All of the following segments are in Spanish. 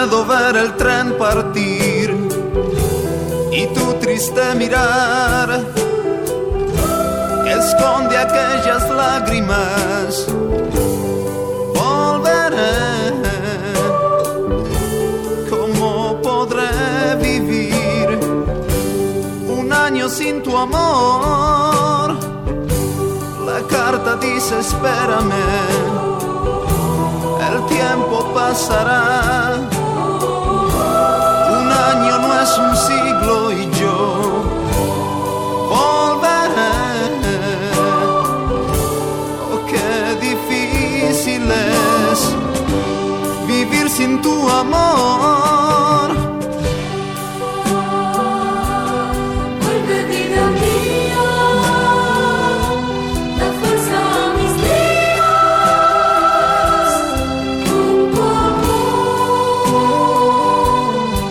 puedo ver el tren partir y tu triste mirar que esconde aquellas lágrimas. Volveré, ¿cómo podré vivir un año sin tu amor? La carta dice espérame, el tiempo pasará. Un año no es un siglo y yo volveré. Oh, qué difícil es vivir sin tu amor. Vuelve vida mía, da fuerza a mis días, con tu amor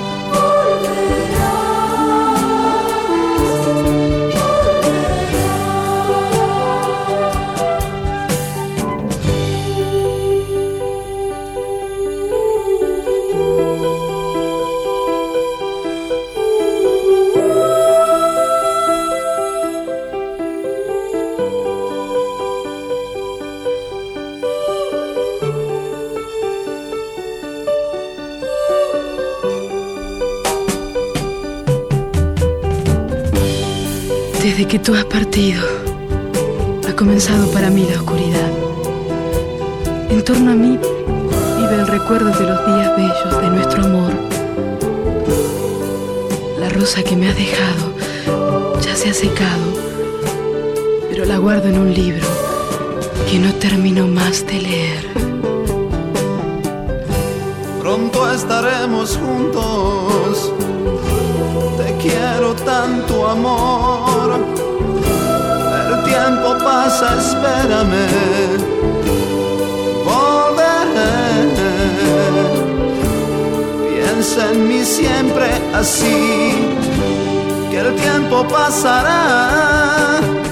Desde que tú has partido, ha comenzado para mí la oscuridad. En torno a mí vive el recuerdo de los días bellos de nuestro amor. La rosa que me has dejado ya se ha secado, pero la guardo en un libro que no termino más de leer. Pronto estaremos juntos, te quiero tanto amor. El tiempo pasa, espérame, volveré. Piensa en mí siempre así, que el tiempo pasará.